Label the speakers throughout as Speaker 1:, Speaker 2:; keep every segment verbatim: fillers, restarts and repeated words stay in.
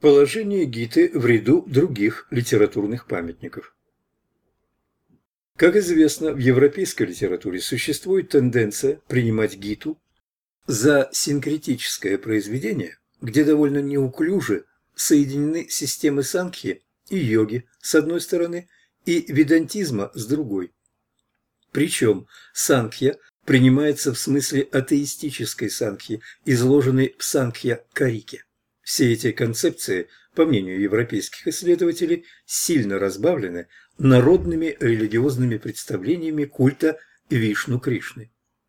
Speaker 1: Положение Гиты в ряду других литературных памятников. Как известно, в европейской литературе существует тенденция принимать Гиту за синкретическое произведение, где довольно неуклюже соединены системы санкхи и йоги с одной стороны и ведантизма с другой. Причем санкхья принимается в смысле атеистической санкхи, изложенной в Санкхья-карике. Все эти концепции, по мнению европейских исследователей, сильно разбавлены народными религиозными представлениями культа Вишну-Кришны.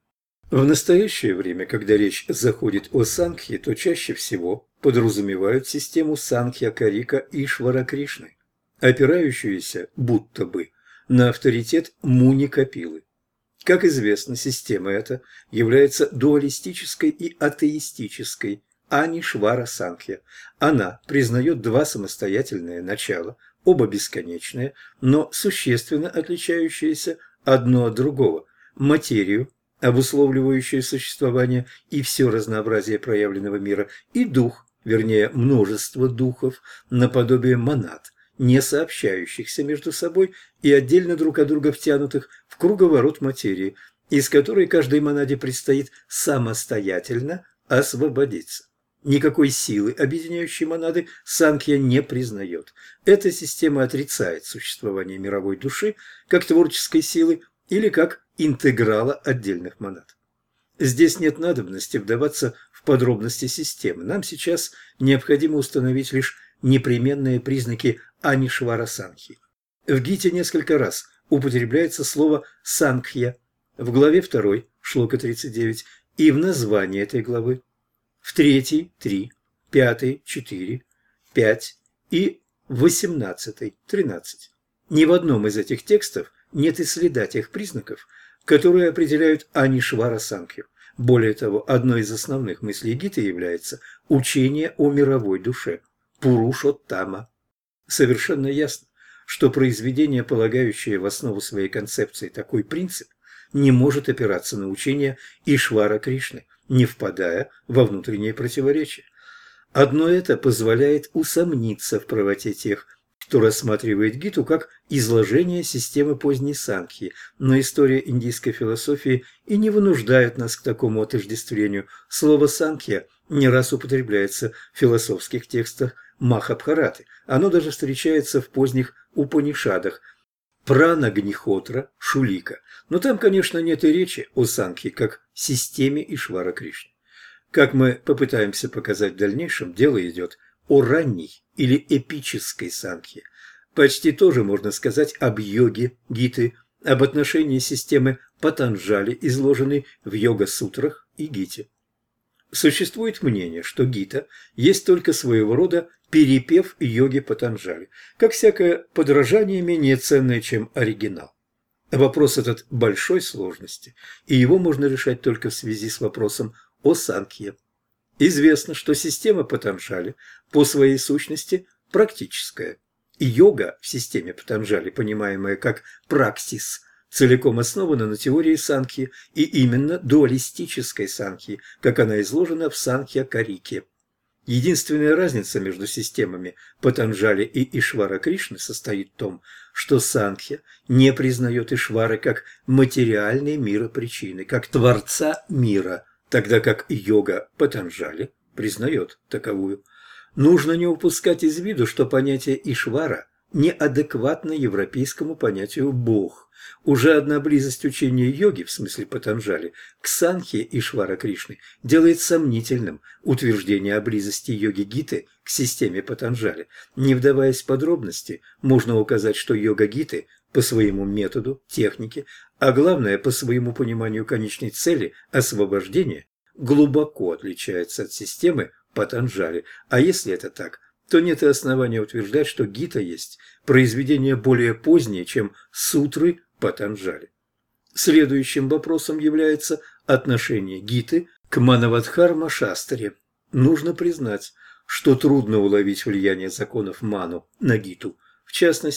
Speaker 1: В настоящее время, когда речь заходит о Санкхье, то чаще всего подразумевают систему Санкхья-карика Ишвара-Кришны, опирающуюся, будто бы, на авторитет Муни-Капилы. Как известно, система эта является дуалистической и атеистической, а не Швара-Санкхья. Она признает два самостоятельные начала, оба бесконечные, но существенно отличающиеся одно от другого. Материю, обусловливающую существование и все разнообразие проявленного мира, и дух, вернее, множество духов, наподобие монад, не сообщающихся между собой и отдельно друг от друга втянутых в круговорот материи, из которой каждой монаде предстоит самостоятельно освободиться. Никакой силы, объединяющей монады, Санкхья не признает. Эта система отрицает существование мировой души как творческой силы или как интеграла отдельных монад. Здесь нет надобности вдаваться в подробности системы. Нам сейчас необходимо установить лишь непременные признаки Анишвара-Санкхи. В Гите несколько раз употребляется слово «Санкхья» в главе второй, шлока тридцать девять, и в названии этой главы. В третьей – три, пятой – четыре, пять и восемнадцатой – тринадцать. Ни в одном из этих текстов нет и следа тех признаков, которые определяют Анишвара-Санкхью. Более того, одной из основных мыслей Гиты является учение о мировой душе – Пурушоттама. Совершенно ясно, что произведение, полагающее в основу своей концепции такой принцип, не может опираться на учение Ишвара Кришны, не впадая во внутренние противоречия. Одно это позволяет усомниться в правоте тех, кто рассматривает Гиту как изложение системы поздней Санкхьи, но история индийской философии и не вынуждает нас к такому отождествлению. Слово «Санкхья» не раз употребляется в философских текстах Махабхараты. Оно даже встречается в поздних Упанишадах Пранагнихотра, Шулика. Но там, конечно, нет и речи о Санкхье как системе Ишвара Кришны. Как мы попытаемся показать в дальнейшем, дело идет о ранней или эпической Санкхье. Почти тоже можно сказать об йоге Гиты, об отношении системы Патанджали, изложенной в йога-сутрах и Гите. Существует мнение, что Гита есть только своего рода перепев йоги Патанджали, как всякое подражание менее ценное, чем оригинал. Вопрос этот большой сложности, и его можно решать только в связи с вопросом о Санкхье. Известно, что система Патанджали по своей сущности практическая. Йога в системе Патанджали, понимаемая как праксис, целиком основана на теории Санкхьи и именно дуалистической Санкхьи, как она изложена в Санкхья-карике. Единственная разница между системами Патанджали и Ишвара Кришны состоит в том, что Санкхья не признает Ишвары как материальной миропричины, как творца мира, тогда как йога Патанджали признает таковую. Нужно не упускать из виду, что понятие Ишвара неадекватно европейскому понятию «бог». Уже одна близость учения йоги, в смысле Патанджали, к Санкхье Ишвара Кришны делает сомнительным утверждение о близости йоги Гиты к системе Патанджали. Не вдаваясь в подробности, можно указать, что йога Гиты по своему методу, технике, а главное по своему пониманию конечной цели освобождения, глубоко отличается от системы Патанджали. А если это так, то нет и основания утверждать, что Гита есть произведение более позднее, чем сутры Патанджали. Следующим вопросом является отношение Гиты к Манавадхарма-шастре. Нужно признать, что трудно уловить влияние законов Ману на Гиту. В частности,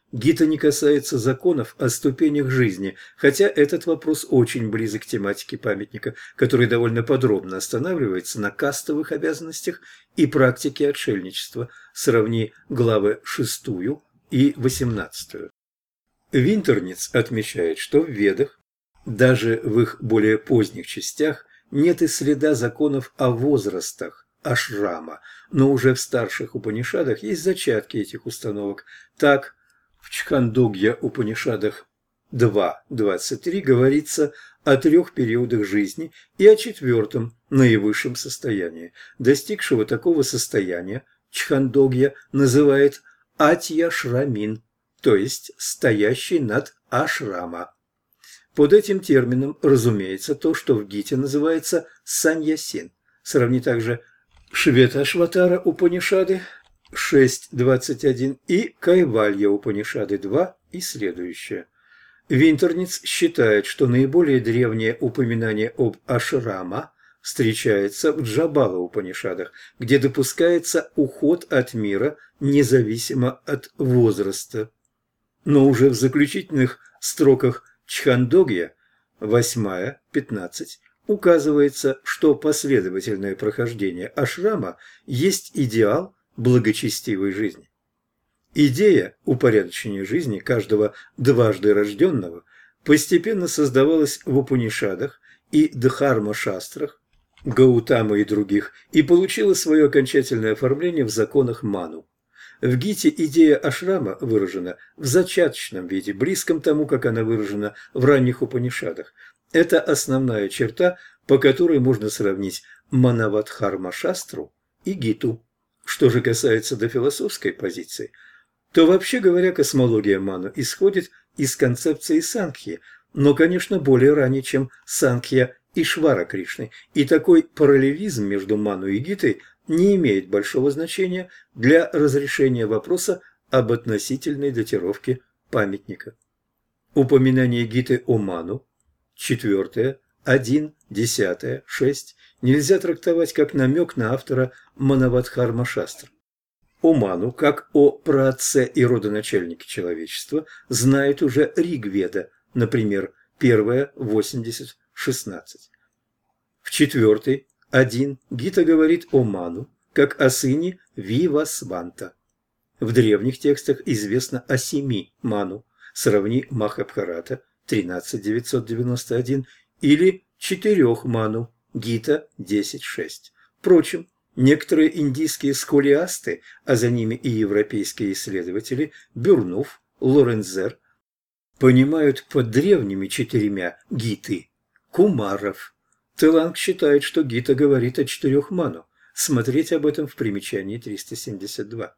Speaker 1: Гита не касается законов о ступенях жизни, хотя этот вопрос очень близок к тематике памятника, который довольно подробно останавливается на кастовых обязанностях и практике отшельничества. Сравни главы шестую и восемнадцатую. Винтерниц отмечает, что в Ведах, даже в их более поздних частях, нет и следа законов о возрастах ашрама, но уже в старших Упанишадах есть зачатки этих установок. Так, в Чхандогья Упанишадах два двадцать три говорится о трех периодах жизни и о четвертом, наивысшем состоянии. Достигшего такого состояния Чхандогья называет Атья-шрамин, то есть стоящий над ашрама. Под этим термином разумеется то, что в Гите называется саньясин. Сравни также Шветашватара Упанишады шесть двадцать один и Кайвалья Упанишады два и следующее. Винтерниц считает, что наиболее древнее упоминание об ашрама встречается в Джабала Упанишадах, где допускается уход от мира независимо от возраста. Но уже в заключительных строках Чхандогья восьмая пятнадцать указывается, что последовательное прохождение ашрама есть идеал благочестивой жизни. Идея упорядочения жизни каждого дважды рожденного постепенно создавалась в Упанишадах и Дхарма-шастрах, Гаутама и других, и получила свое окончательное оформление в законах Ману. В Гите идея ашрама выражена в зачаточном виде, близком тому, как она выражена в ранних Упанишадах. Это основная черта, по которой можно сравнить Манавадхарма-шастру и Гиту. Что же касается дофилософской позиции, то, вообще говоря, космология Ману исходит из концепции Санкхьи, но, конечно, более ранее, чем Санкхья Ишвара Кришны, и такой параллелизм между Ману и Гитой не имеет большого значения для разрешения вопроса об относительной датировке памятника. Упоминание Гиты о Ману, четвертое, один, десятое, шесть, нельзя трактовать как намек на автора Манавадхарма-шастры. О Ману, как о праотце и родоначальнике человечества, знает уже Ригведа, например, первое, восемьдесят, шестнадцать. В четвертой, один, Гита говорит о Ману, как о сыне Вивасванта. В древних текстах известно о семи Ману, сравни Махабхарата тринадцать девятьсот девяносто один или четырех Ману, Гита десять шесть. Впрочем, некоторые индийские сколиасты, а за ними и европейские исследователи Бюрнув, Лорензер, понимают под древними четырьмя Гиты Кумаров. Теланг считает, что Гита говорит о четырех Ману. Смотреть об этом в примечании триста семьдесят два.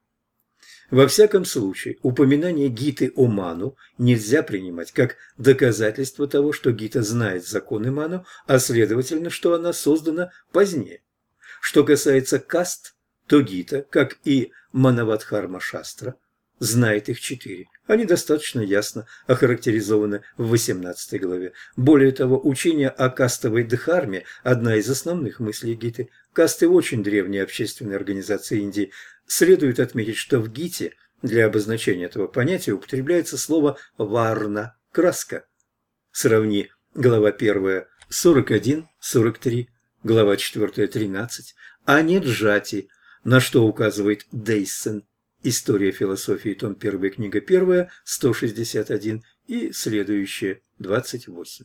Speaker 1: Во всяком случае, упоминание Гиты о Ману нельзя принимать как доказательство того, что Гита знает законы Ману, а следовательно, что она создана позднее. Что касается каст, то Гита, как и Манавадхарма-шастра, знает их четыре. Они достаточно ясно охарактеризованы в восемнадцатой главе. Более того, учение о кастовой дхарме – одна из основных мыслей Гиты. Касты – очень древние общественные организации Индии. Следует отметить, что в Гите для обозначения этого понятия употребляется слово «варна» – краска. Сравни глава первая сорок один сорок три, глава четвертая тринадцать, а не джати, на что указывает Дейссен. История философии, том один, книга первая, сто шестьдесят один и следующее, двадцать восемь.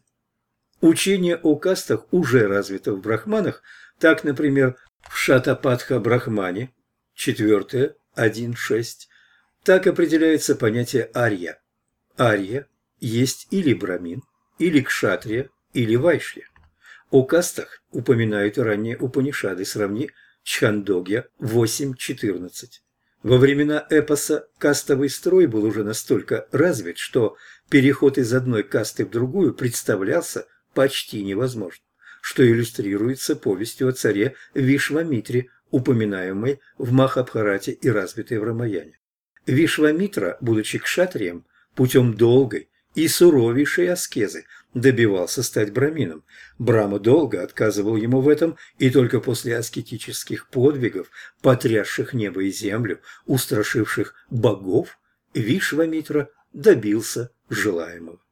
Speaker 1: Учение о кастах уже развито в брахманах, так, например, в Шатапатха-брахмане, четвертое, один, шесть, так определяется понятие арья. Арья есть или брамин, или кшатрия, или вайшья. О кастах упоминают ранние Упанишады, сравни Чхандогья восемь четырнадцать. Во времена эпоса кастовый строй был уже настолько развит, что переход из одной касты в другую представлялся почти невозможным, что иллюстрируется повестью о царе Вишвамитре, упоминаемой в Махабхарате и развитой в Рамаяне. Вишвамитра, будучи кшатрием, путем долгой и суровейшей аскезы добивался стать брамином. Брама долго отказывал ему в этом, и только после аскетических подвигов, потрясших небо и землю, устрашивших богов, Вишвамитра добился желаемого.